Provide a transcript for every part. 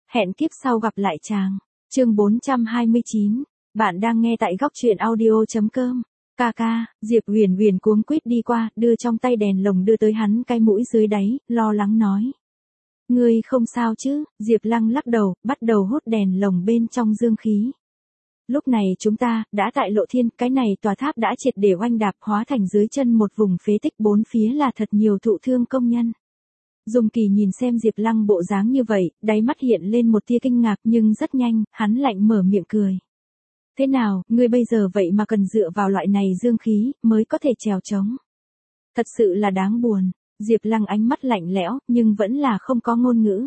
hẹn kiếp sau gặp lại chàng. Chương 429, bạn đang nghe tại góc truyện audio.com. Ca, Diệp Huyền Huyền cuống quýt đi qua, đưa trong tay đèn lồng đưa tới hắn cái mũi dưới đáy, lo lắng nói. Ngươi không sao chứ? Diệp Lăng lắc đầu, bắt đầu hút đèn lồng bên trong dương khí. Lúc này chúng ta, đã tại Lộ Thiên, cái này tòa tháp đã triệt để oanh đạp hóa thành dưới chân một vùng phế tích, bốn phía là thật nhiều thụ thương công nhân. Dung Kỳ nhìn xem Diệp Lăng bộ dáng như vậy, đáy mắt hiện lên một tia kinh ngạc nhưng rất nhanh, hắn lạnh mở miệng cười. Thế nào, ngươi bây giờ vậy mà cần dựa vào loại này dương khí, mới có thể trèo trống. Thật sự là đáng buồn. Diệp Lăng ánh mắt lạnh lẽo, nhưng vẫn là không có ngôn ngữ.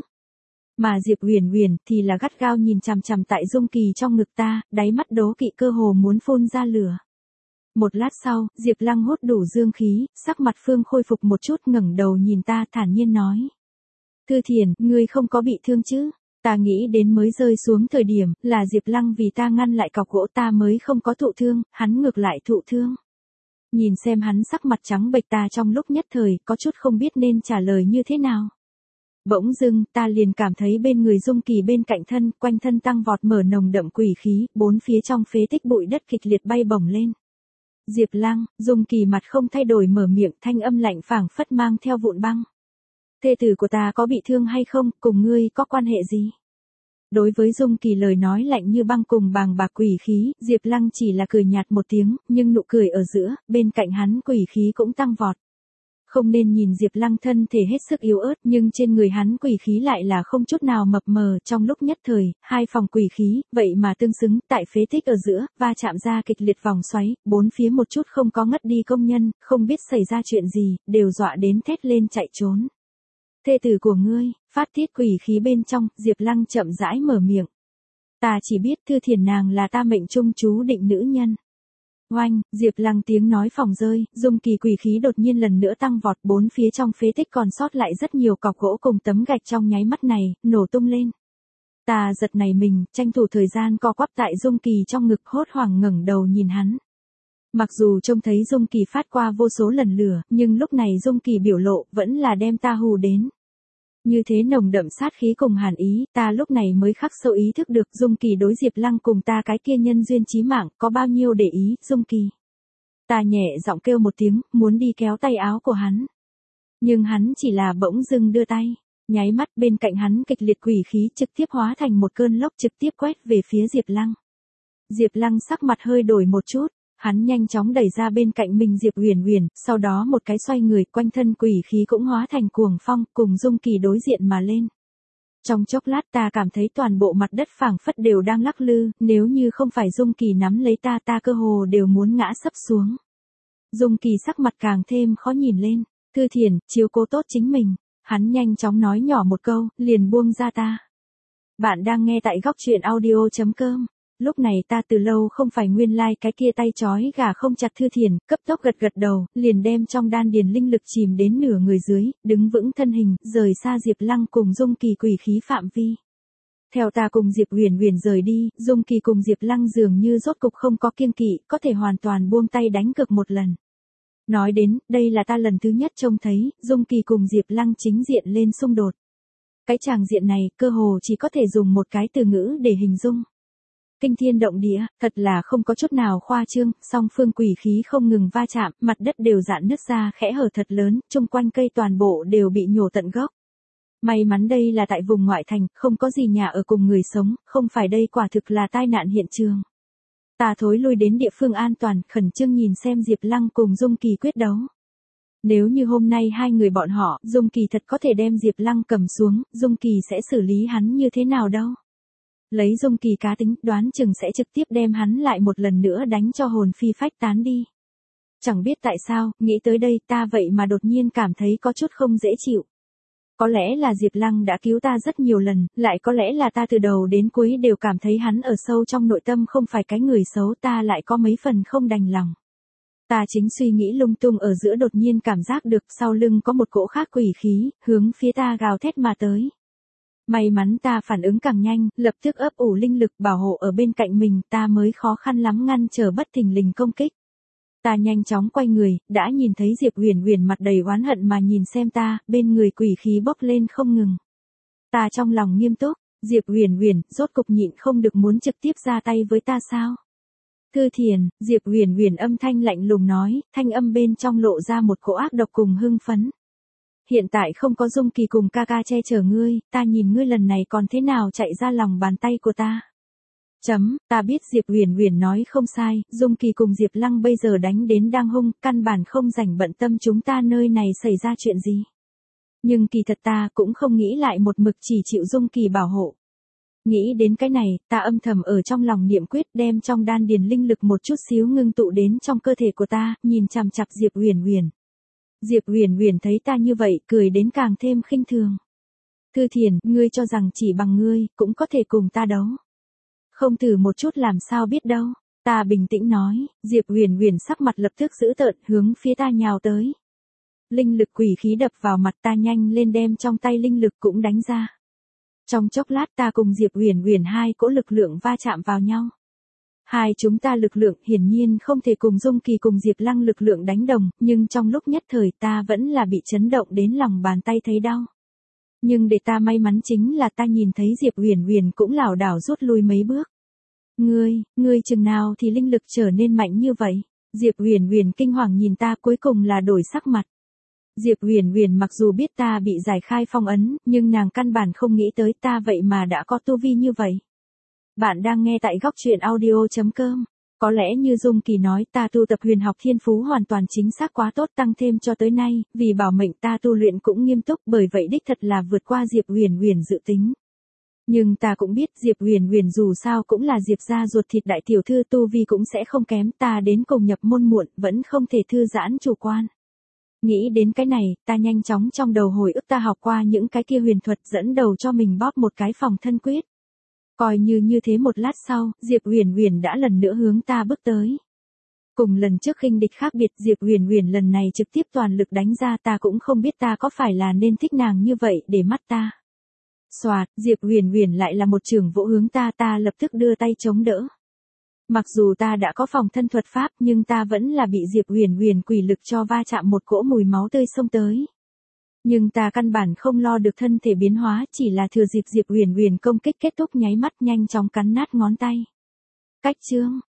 Mà Diệp Huyền Huyền thì là gắt gao nhìn chằm chằm tại Dung Kỳ trong ngực ta, đáy mắt đố kỵ cơ hồ muốn phun ra lửa. Một lát sau, Diệp Lăng hút đủ dương khí, sắc mặt Phương khôi phục một chút, ngẩng đầu nhìn ta thản nhiên nói. Thư Thiền, ngươi không có bị thương chứ? Ta nghĩ đến mới rơi xuống thời điểm, là Diệp Lăng vì ta ngăn lại cọc gỗ ta mới không có thụ thương, hắn ngược lại thụ thương. Nhìn xem hắn sắc mặt trắng bệch, ta trong lúc nhất thời, có chút không biết nên trả lời như thế nào. Bỗng dưng, ta liền cảm thấy bên người Dung Kỳ bên cạnh thân, quanh thân tăng vọt mở nồng đậm quỷ khí, bốn phía trong phế tích bụi đất kịch liệt bay bổng lên. Diệp Lăng, Dung Kỳ mặt không thay đổi mở miệng, thanh âm lạnh phảng phất mang theo vụn băng. Thê tử của ta có bị thương hay không, cùng ngươi có quan hệ gì? Đối với Dung Kỳ lời nói lạnh như băng cùng bàng bạc quỷ khí, Diệp Lăng chỉ là cười nhạt một tiếng, nhưng nụ cười ở giữa, bên cạnh hắn quỷ khí cũng tăng vọt. Không nên nhìn Diệp Lăng thân thể hết sức yếu ớt, nhưng trên người hắn quỷ khí lại là không chút nào mập mờ, trong lúc nhất thời, hai phòng quỷ khí, vậy mà tương xứng, tại phế tích ở giữa, va chạm ra kịch liệt vòng xoáy, bốn phía một chút không có ngất đi công nhân, không biết xảy ra chuyện gì, đều dọa đến thét lên chạy trốn. Thê tử của ngươi, phát tiết quỷ khí bên trong, Diệp Lăng chậm rãi mở miệng. Ta chỉ biết Thư Thiền nàng là ta mệnh trung chú định nữ nhân. Oanh, Diệp Lăng tiếng nói phòng rơi, Dung Kỳ quỷ khí đột nhiên lần nữa tăng vọt, bốn phía trong phế tích còn sót lại rất nhiều cọc gỗ cùng tấm gạch trong nháy mắt này, nổ tung lên. Ta giật nảy mình, tranh thủ thời gian co quắp tại Dung Kỳ trong ngực, hốt hoảng ngẩng đầu nhìn hắn. Mặc dù trông thấy Dung Kỳ phát qua vô số lần lửa, nhưng lúc này Dung Kỳ biểu lộ vẫn là đem ta hù đến. Như thế nồng đậm sát khí cùng hàn ý, ta lúc này mới khắc sâu ý thức được Dung Kỳ đối Diệp Lăng cùng ta cái kia nhân duyên chí mạng, có bao nhiêu để ý, Dung Kỳ. Ta nhẹ giọng kêu một tiếng, muốn đi kéo tay áo của hắn. Nhưng hắn chỉ là bỗng dưng đưa tay, nháy mắt bên cạnh hắn kịch liệt quỷ khí trực tiếp hóa thành một cơn lốc trực tiếp quét về phía Diệp Lăng. Diệp Lăng sắc mặt hơi đổi một chút. Hắn nhanh chóng đẩy ra bên cạnh mình Diệp Huyền Huyền, sau đó một cái xoay người, quanh thân quỷ khí cũng hóa thành cuồng phong, cùng Dung Kỳ đối diện mà lên. Trong chốc lát ta cảm thấy toàn bộ mặt đất phảng phất đều đang lắc lư, nếu như không phải Dung Kỳ nắm lấy ta cơ hồ đều muốn ngã sấp xuống. Dung Kỳ sắc mặt càng thêm khó nhìn lên. Thư Thiền, chiếu cố tốt chính mình. Hắn nhanh chóng nói nhỏ một câu, liền buông ra ta. Bạn đang nghe tại góc truyện audio.com. Lúc này ta từ lâu không phải nguyên lai cái kia tay trói gà không chặt Thư Thiền, cấp tốc gật gật đầu, liền đem trong đan điền linh lực chìm đến nửa người dưới, đứng vững thân hình, rời xa Diệp Lăng cùng Dung Kỳ quỷ khí phạm vi. Theo ta cùng Diệp Huyền Huyền rời đi, Dung Kỳ cùng Diệp Lăng dường như rốt cục không có kiêng kỵ, có thể hoàn toàn buông tay đánh cược một lần. Nói đến, đây là ta lần thứ nhất trông thấy, Dung Kỳ cùng Diệp Lăng chính diện lên xung đột. Cái tràng diện này, cơ hồ chỉ có thể dùng một cái từ ngữ để hình dung. Kinh thiên động địa, thật là không có chút nào khoa trương, song phương quỷ khí không ngừng va chạm, mặt đất đều rạn nứt ra khẽ hở thật lớn, chung quanh cây toàn bộ đều bị nhổ tận gốc. May mắn đây là tại vùng ngoại thành, không có gì nhà ở cùng người sống, không phải đây quả thực là tai nạn hiện trường. Ta thối lui đến địa phương an toàn, khẩn trương nhìn xem Diệp Lăng cùng Dung Kỳ quyết đấu. Nếu như hôm nay hai người bọn họ, Dung Kỳ thật có thể đem Diệp Lăng cầm xuống, Dung Kỳ sẽ xử lý hắn như thế nào đâu? Lấy Dung Kỳ cá tính, đoán chừng sẽ trực tiếp đem hắn lại một lần nữa đánh cho hồn phi phách tán đi. Chẳng biết tại sao, nghĩ tới đây ta vậy mà đột nhiên cảm thấy có chút không dễ chịu. Có lẽ là Diệp Lăng đã cứu ta rất nhiều lần, lại có lẽ là ta từ đầu đến cuối đều cảm thấy hắn ở sâu trong nội tâm không phải cái người xấu, ta lại có mấy phần không đành lòng. Ta chính suy nghĩ lung tung ở giữa đột nhiên cảm giác được sau lưng có một cỗ khác quỷ khí, hướng phía ta gào thét mà tới. May mắn ta phản ứng càng nhanh, lập tức ấp ủ linh lực bảo hộ ở bên cạnh mình, ta mới khó khăn lắm ngăn trở bất thình lình công kích. Ta nhanh chóng quay người, đã nhìn thấy Diệp Huyền Huyền mặt đầy oán hận mà nhìn xem ta, bên người quỷ khí bốc lên không ngừng. Ta trong lòng nghiêm túc, Diệp Huyền Huyền, rốt cục nhịn không được muốn trực tiếp ra tay với ta sao? Thư Thiền, Diệp Huyền Huyền âm thanh lạnh lùng nói, thanh âm bên trong lộ ra một cỗ ác độc cùng hưng phấn. Hiện tại không có Dung Kỳ cùng ca ca che chở ngươi, ta nhìn ngươi lần này còn thế nào chạy ra lòng bàn tay của ta. Ta biết Diệp Huyền Huyền nói không sai, Dung Kỳ cùng Diệp Lăng bây giờ đánh đến đang hung, căn bản không rảnh bận tâm chúng ta nơi này xảy ra chuyện gì. Nhưng kỳ thật ta cũng không nghĩ lại một mực chỉ chịu Dung Kỳ bảo hộ. Nghĩ đến cái này, ta âm thầm ở trong lòng niệm quyết đem trong đan điền linh lực một chút xíu ngưng tụ đến trong cơ thể của ta, nhìn chằm chằm Diệp Huyền Huyền. Diệp Huyền Huyền thấy ta như vậy, cười đến càng thêm khinh thường. Thư Thiền, ngươi cho rằng chỉ bằng ngươi, cũng có thể cùng ta đấu. Không thử một chút làm sao biết đâu. Ta bình tĩnh nói, Diệp Huyền Huyền sắc mặt lập tức dữ tợn hướng phía ta nhào tới. Linh lực quỷ khí đập vào mặt ta nhanh lên đem trong tay linh lực cũng đánh ra. Trong chốc lát ta cùng Diệp Huyền Huyền hai cỗ lực lượng va chạm vào nhau. Hai chúng ta lực lượng hiển nhiên không thể cùng Dung Kỳ cùng Diệp Lăng lực lượng đánh đồng, nhưng trong lúc nhất thời ta vẫn là bị chấn động đến lòng bàn tay thấy đau. Nhưng để ta may mắn chính là ta nhìn thấy Diệp Huyền Huyền cũng lảo đảo rút lui mấy bước. Ngươi chừng nào thì linh lực trở nên mạnh như vậy? Diệp Huyền Huyền kinh hoàng nhìn ta cuối cùng là đổi sắc mặt. Diệp Huyền Huyền mặc dù biết ta bị giải khai phong ấn, nhưng nàng căn bản không nghĩ tới ta vậy mà đã có tu vi như vậy. Bạn đang nghe tại góc truyện audio.com. Có lẽ như Dung Kỳ nói ta tu tập huyền học thiên phú hoàn toàn chính xác quá tốt tăng thêm cho tới nay, vì bảo mệnh ta tu luyện cũng nghiêm túc bởi vậy đích thật là vượt qua Diệp Huyền Huyền dự tính. Nhưng ta cũng biết Diệp Huyền Huyền dù sao cũng là Diệp gia ruột thịt đại tiểu thư tu vi cũng sẽ không kém ta đến cùng nhập môn muộn vẫn không thể thư giãn chủ quan. Nghĩ đến cái này, ta nhanh chóng trong đầu hồi ức ta học qua những cái kia huyền thuật dẫn đầu cho mình bóp một cái phòng thân quyết. Coi như thế một lát sau, Diệp Huyền Huyền đã lần nữa hướng ta bước tới. Cùng lần trước khinh địch khác biệt Diệp Huyền Huyền lần này trực tiếp toàn lực đánh ra ta cũng không biết ta có phải là nên thích nàng như vậy để mắt ta. Soạt, Diệp Huyền Huyền lại là một trường vỗ hướng ta lập tức đưa tay chống đỡ. Mặc dù ta đã có phòng thân thuật pháp nhưng ta vẫn là bị Diệp Huyền Huyền quỷ lực cho va chạm một cỗ mùi máu tươi xông tới. Nhưng ta căn bản không lo được thân thể biến hóa chỉ là thừa dịp Diệp Huyền Huyền công kích kết thúc nháy mắt nhanh chóng cắn nát ngón tay. Cách chương,